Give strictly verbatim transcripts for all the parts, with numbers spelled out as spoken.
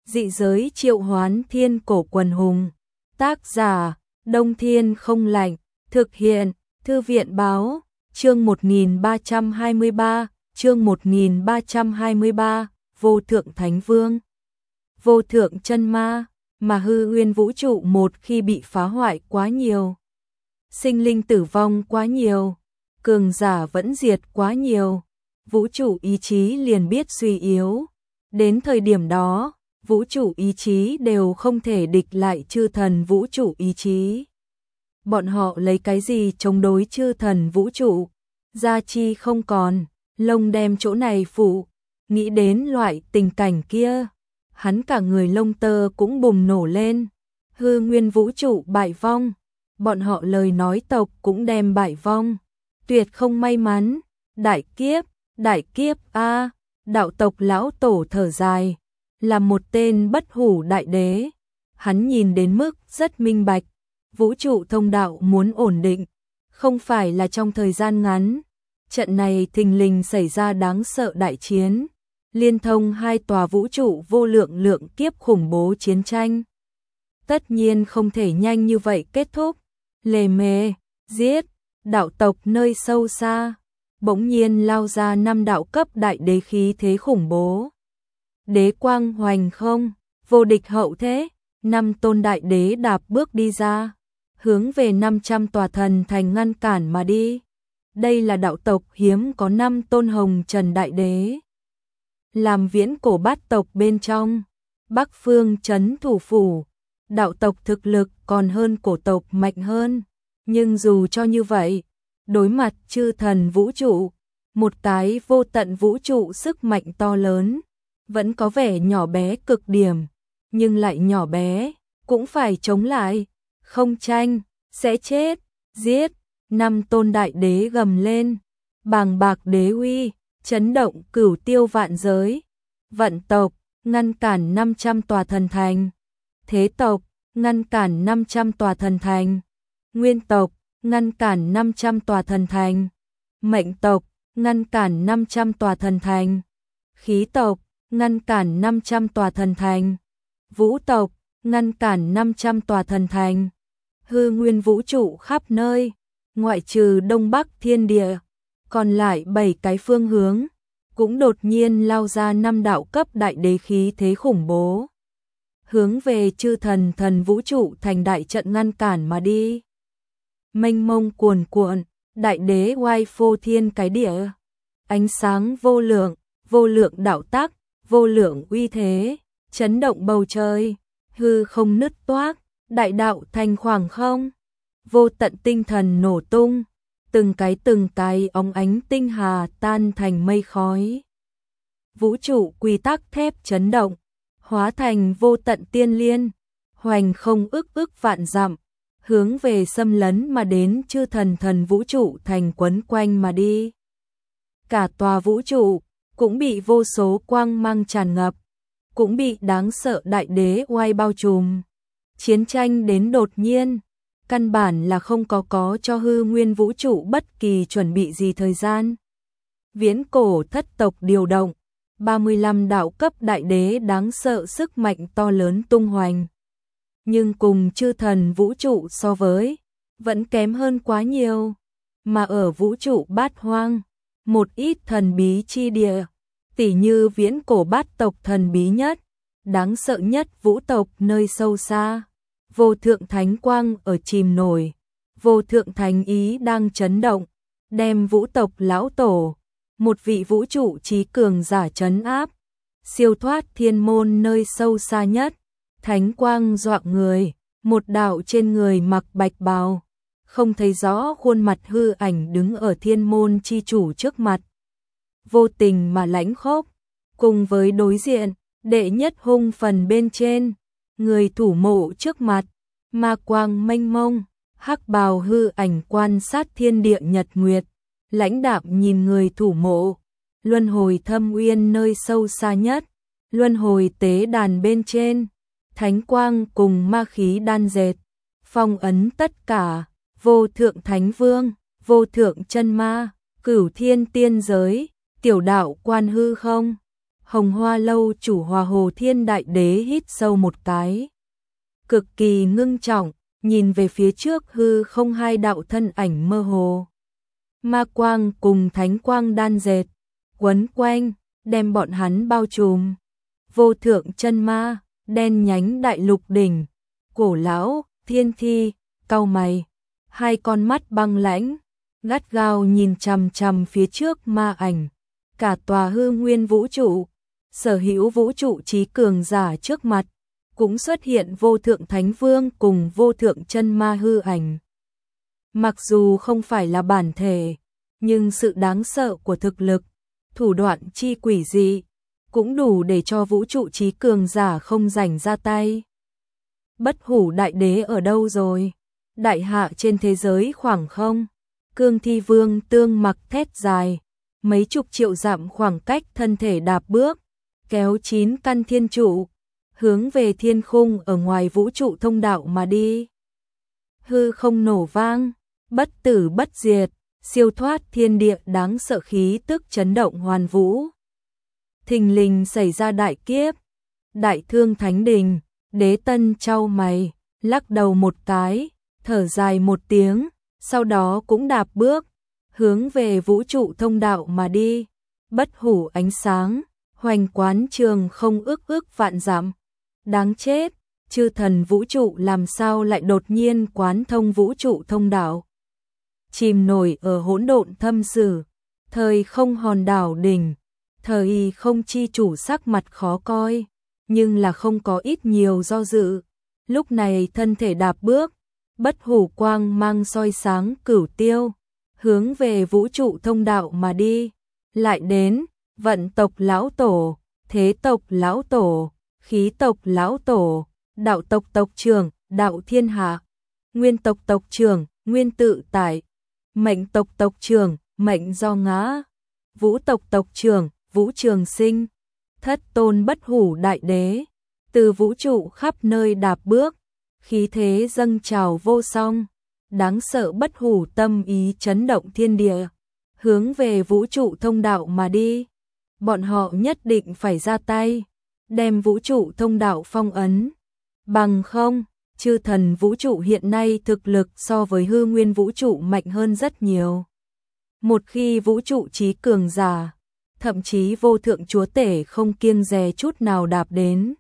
Dị giới triệu hoán thiên cổ quần hùng. Tác giả, Đông Thiên không lạnh. Thực hiện, Thư viện báo. Chương một nghìn ba trăm hai mươi ba, chương một nghìn ba trăm hai mươi ba, Vô Thượng Thánh Vương. Vô thượng chân ma, mà hư nguyên vũ trụ một khi bị phá hoại quá nhiều. Sinh linh tử vong quá nhiều, cường giả vẫn diệt quá nhiều, vũ trụ ý chí liền biết suy yếu. Đến thời điểm đó, vũ trụ ý chí đều không thể địch lại chư thần vũ trụ ý chí. Bọn họ lấy cái gì chống đối chư thần vũ trụ? Gia chi không còn, lông đem chỗ này phủ. Nghĩ đến loại tình cảnh kia, hắn cả người lông tơ cũng bùng nổ lên. Hư nguyên vũ trụ bại vong, bọn họ lời nói tộc cũng đem bại vong. Tuyệt không may mắn, đại kiếp, đại kiếp a. Đạo tộc lão tổ thở dài, là một tên bất hủ đại đế. Hắn nhìn đến mức rất minh bạch, vũ trụ thông đạo muốn ổn định, không phải là trong thời gian ngắn. Trận này thình lình xảy ra đáng sợ đại chiến, liên thông hai tòa vũ trụ vô lượng lượng kiếp khủng bố chiến tranh. Tất nhiên không thể nhanh như vậy kết thúc. Lề mề, giết, đạo tộc nơi sâu xa, bỗng nhiên lao ra năm đạo cấp đại đế khí thế khủng bố. Đế quang hoành không, vô địch hậu thế, năm tôn đại đế đạp bước đi ra, hướng về năm trăm tòa thần thành ngăn cản mà đi. Đây là đạo tộc hiếm có năm tôn hồng trần đại đế. Làm viễn cổ bát tộc bên trong, Bắc Phương trấn thủ phủ, đạo tộc thực lực còn hơn cổ tộc mạnh hơn. Nhưng dù cho như vậy, đối mặt chư thần vũ trụ, một cái vô tận vũ trụ sức mạnh to lớn, vẫn có vẻ nhỏ bé cực điểm, nhưng lại nhỏ bé, cũng phải chống lại, không tranh, sẽ chết, giết. Năm tôn đại đế gầm lên, bàng bạc đế uy, chấn động cửu tiêu vạn giới. Vận tộc, ngăn cản năm trăm tòa thần thành. Thế tộc, ngăn cản năm trăm tòa thần thành. Nguyên tộc, ngăn cản năm trăm tòa thần thành. Mệnh tộc, ngăn cản năm trăm tòa thần thành. Khí tộc, ngăn cản năm trăm tòa thần thành. Vũ tộc, ngăn cản năm trăm tòa thần thành. Hư nguyên vũ trụ khắp nơi, ngoại trừ Đông Bắc thiên địa, còn lại bảy cái phương hướng, cũng đột nhiên lao ra năm đạo cấp đại đế khí thế khủng bố. Hướng về chư thần thần vũ trụ thành đại trận ngăn cản mà đi. Mênh mông cuồn cuộn, đại đế oai phô thiên cái địa. Ánh sáng vô lượng, vô lượng đạo tắc, vô lượng uy thế, chấn động bầu trời, hư không nứt toác, đại đạo thành khoảng không. Vô tận tinh thần nổ tung, từng cái từng cái óng ánh tinh hà tan thành mây khói. Vũ trụ quy tắc thép chấn động, hóa thành vô tận tiên liên, hoành không ức ức vạn dặm, hướng về xâm lấn mà đến chư thần thần vũ trụ thành quấn quanh mà đi. Cả tòa vũ trụ cũng bị vô số quang mang tràn ngập, cũng bị đáng sợ đại đế oai bao trùm. Chiến tranh đến đột nhiên, căn bản là không có có cho hư nguyên vũ trụ bất kỳ chuẩn bị gì thời gian. Viễn cổ thất tộc điều động, ba mươi lăm đạo cấp đại đế đáng sợ sức mạnh to lớn tung hoành. Nhưng cùng chư thần vũ trụ so với, vẫn kém hơn quá nhiều. Mà ở vũ trụ bát hoang, một ít thần bí chi địa, tỉ như viễn cổ bát tộc thần bí nhất, đáng sợ nhất vũ tộc nơi sâu xa. Vô thượng thánh quang ở chìm nổi, vô thượng thánh ý đang chấn động, đem vũ tộc lão tổ, một vị vũ trụ trí cường giả trấn áp, siêu thoát thiên môn nơi sâu xa nhất. Thánh quang dọa người, một đạo trên người mặc bạch bào, không thấy rõ khuôn mặt hư ảnh đứng ở thiên môn chi chủ trước mặt. Vô tình mà lãnh khốc, cùng với đối diện, đệ nhất hung phần bên trên. Người thủ mộ trước mặt, ma quang mênh mông, hắc bào hư ảnh quan sát thiên địa nhật nguyệt, lãnh đạm nhìn người thủ mộ. Luân hồi thâm uyên nơi sâu xa nhất, luân hồi tế đàn bên trên, thánh quang cùng ma khí đan dệt, phong ấn tất cả. Vô thượng thánh vương, vô thượng chân ma, cửu thiên tiên giới, tiểu đạo quan hư không, Hồng Hoa lâu chủ Hòa Hồ Thiên Đại Đế hít sâu một cái. Cực kỳ ngưng trọng, nhìn về phía trước hư không hai đạo thân ảnh mơ hồ. Ma quang cùng thánh quang đan dệt, quấn quanh, đem bọn hắn bao trùm. Vô thượng chân ma, đen nhánh đại lục đỉnh, cổ lão, thiên thi, cau mày, hai con mắt băng lãnh, gắt gao nhìn chằm chằm phía trước ma ảnh. Cả tòa hư nguyên vũ trụ, sở hữu vũ trụ trí cường giả trước mặt, cũng xuất hiện vô thượng thánh vương cùng vô thượng chân ma hư ảnh. Mặc dù không phải là bản thể, nhưng sự đáng sợ của thực lực, thủ đoạn chi quỷ dị, cũng đủ để cho vũ trụ trí cường giả không rảnh ra tay. Bất hủ đại đế ở đâu rồi? Đại hạ trên thế giới khoảng không? Cương Thi Vương tương mặc thét dài, mấy chục triệu dặm khoảng cách thân thể đạp bước, kéo chín căn thiên trụ, hướng về thiên khung ở ngoài vũ trụ thông đạo mà đi. Hư không nổ vang, bất tử bất diệt, siêu thoát thiên địa đáng sợ khí tức chấn động hoàn vũ. Thình lình xảy ra đại kiếp, Đại Thương Thánh Đình, Đế Tân chau mày, lắc đầu một cái, thở dài một tiếng, sau đó cũng đạp bước, hướng về vũ trụ thông đạo mà đi. Bất hủ ánh sáng, hoành quán trường không ước ước vạn dặm. Đáng chết, chư thần vũ trụ làm sao lại đột nhiên quán thông vũ trụ thông đạo. Chìm nổi ở hỗn độn thâm sử, thời không hòn đảo đỉnh, thời không chi chủ sắc mặt khó coi, nhưng là không có ít nhiều do dự. Lúc này thân thể đạp bước, bất hủ quang mang soi sáng cửu tiêu, hướng về vũ trụ thông đạo mà đi. Lại đến, vận tộc lão tổ, thế tộc lão tổ, khí tộc lão tổ, đạo tộc tộc trưởng, đạo thiên hạ, nguyên tộc tộc trưởng, nguyên tự tại, mệnh tộc tộc trưởng, mệnh do ngã, vũ tộc tộc trưởng, vũ trường sinh, thất tôn bất hủ đại đế, từ vũ trụ khắp nơi đạp bước, khí thế dâng trào vô song, đáng sợ bất hủ tâm ý chấn động thiên địa, hướng về vũ trụ thông đạo mà đi. Bọn họ nhất định phải ra tay, đem vũ trụ thông đạo phong ấn. Bằng không, chư thần vũ trụ hiện nay thực lực so với hư nguyên vũ trụ mạnh hơn rất nhiều. Một khi vũ trụ trí cường giả, thậm chí vô thượng chúa tể không kiêng dè chút nào đạp đến,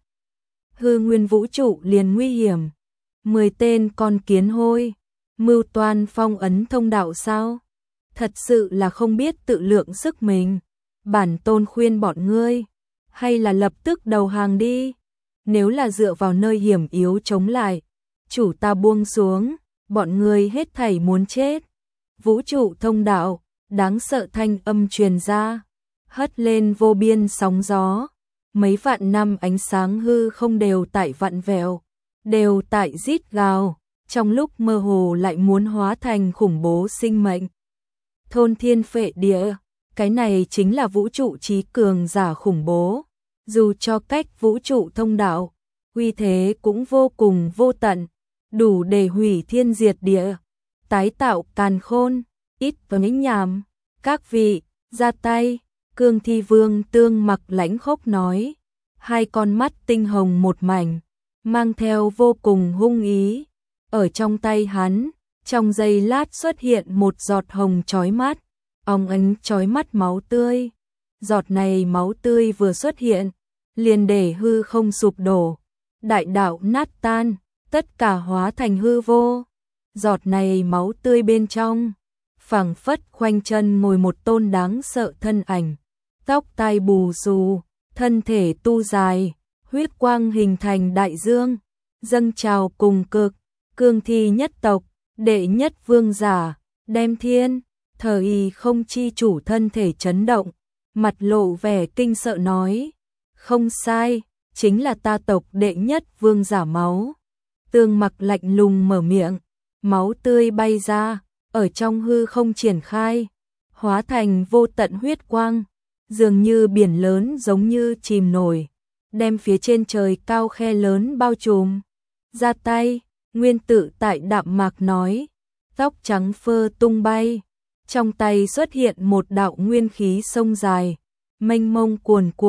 hư nguyên vũ trụ liền nguy hiểm. Mười tên con kiến hôi, mưu toan phong ấn thông đạo sao? Thật sự là không biết tự lượng sức mình. Bản tôn khuyên bọn ngươi, hay là lập tức đầu hàng đi. Nếu là dựa vào nơi hiểm yếu chống lại, chủ ta buông xuống, bọn ngươi hết thảy muốn chết. Vũ trụ thông đạo, đáng sợ thanh âm truyền ra, hất lên vô biên sóng gió. Mấy vạn năm ánh sáng hư không đều tại vặn vẹo, đều tại rít gào, trong lúc mơ hồ lại muốn hóa thành khủng bố sinh mệnh. Thôn thiên phệ địa, cái này chính là vũ trụ trí cường giả khủng bố. Dù cho cách vũ trụ thông đạo, uy thế cũng vô cùng vô tận, đủ để hủy thiên diệt địa, tái tạo càn khôn. Ít với nhảm, các vị, ra tay. Cương Thi Vương tương mặc lãnh khốc nói, hai con mắt tinh hồng một mảnh, mang theo vô cùng hung ý. Ở trong tay hắn, trong giây lát xuất hiện một giọt hồng chói mắt, óng ánh chói mắt máu tươi. Giọt này máu tươi vừa xuất hiện, liền để hư không sụp đổ, đại đạo nát tan, tất cả hóa thành hư vô. Giọt này máu tươi bên trong, phảng phất khoanh chân ngồi một tôn đáng sợ thân ảnh, tóc tai bù xù, thân thể tu dài, huyết quang hình thành đại dương, dâng trào cùng cực. Cương thi nhất tộc, đệ nhất vương giả, đem thiên, thời không chi chủ thân thể chấn động, mặt lộ vẻ kinh sợ nói, không sai, chính là ta tộc đệ nhất vương giả máu. Tương mặc lạnh lùng mở miệng, máu tươi bay ra, ở trong hư không triển khai, hóa thành vô tận huyết quang, dường như biển lớn giống như chìm nổi, đem phía trên trời cao khe lớn bao trùm. Ra tay, nguyên tự tại đạm mạc nói, tóc trắng phơ tung bay, trong tay xuất hiện một đạo nguyên khí sông dài, mênh mông cuồn cuộn,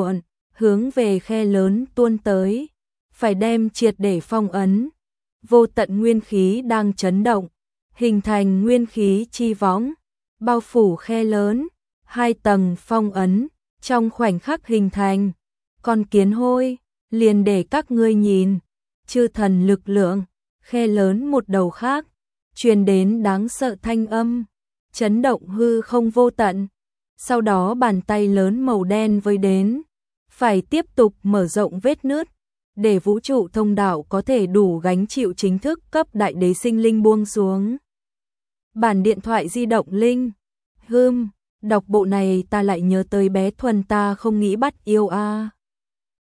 hướng về khe lớn tuôn tới, phải đem triệt để phong ấn. Vô tận nguyên khí đang chấn động, hình thành nguyên khí chi võng, bao phủ khe lớn, hai tầng phong ấn, trong khoảnh khắc hình thành. Con kiến hôi, liền để các ngươi nhìn, chư thần lực lượng, khe lớn một đầu khác, truyền đến đáng sợ thanh âm, chấn động hư không vô tận. Sau đó bàn tay lớn màu đen với đến, phải tiếp tục mở rộng vết nứt, để vũ trụ thông đạo có thể đủ gánh chịu chính thức cấp đại đế sinh linh buông xuống. Bản điện thoại di động linh, hưm, đọc bộ này ta lại nhớ tới bé Thuần ta không nghĩ bắt yêu a. À.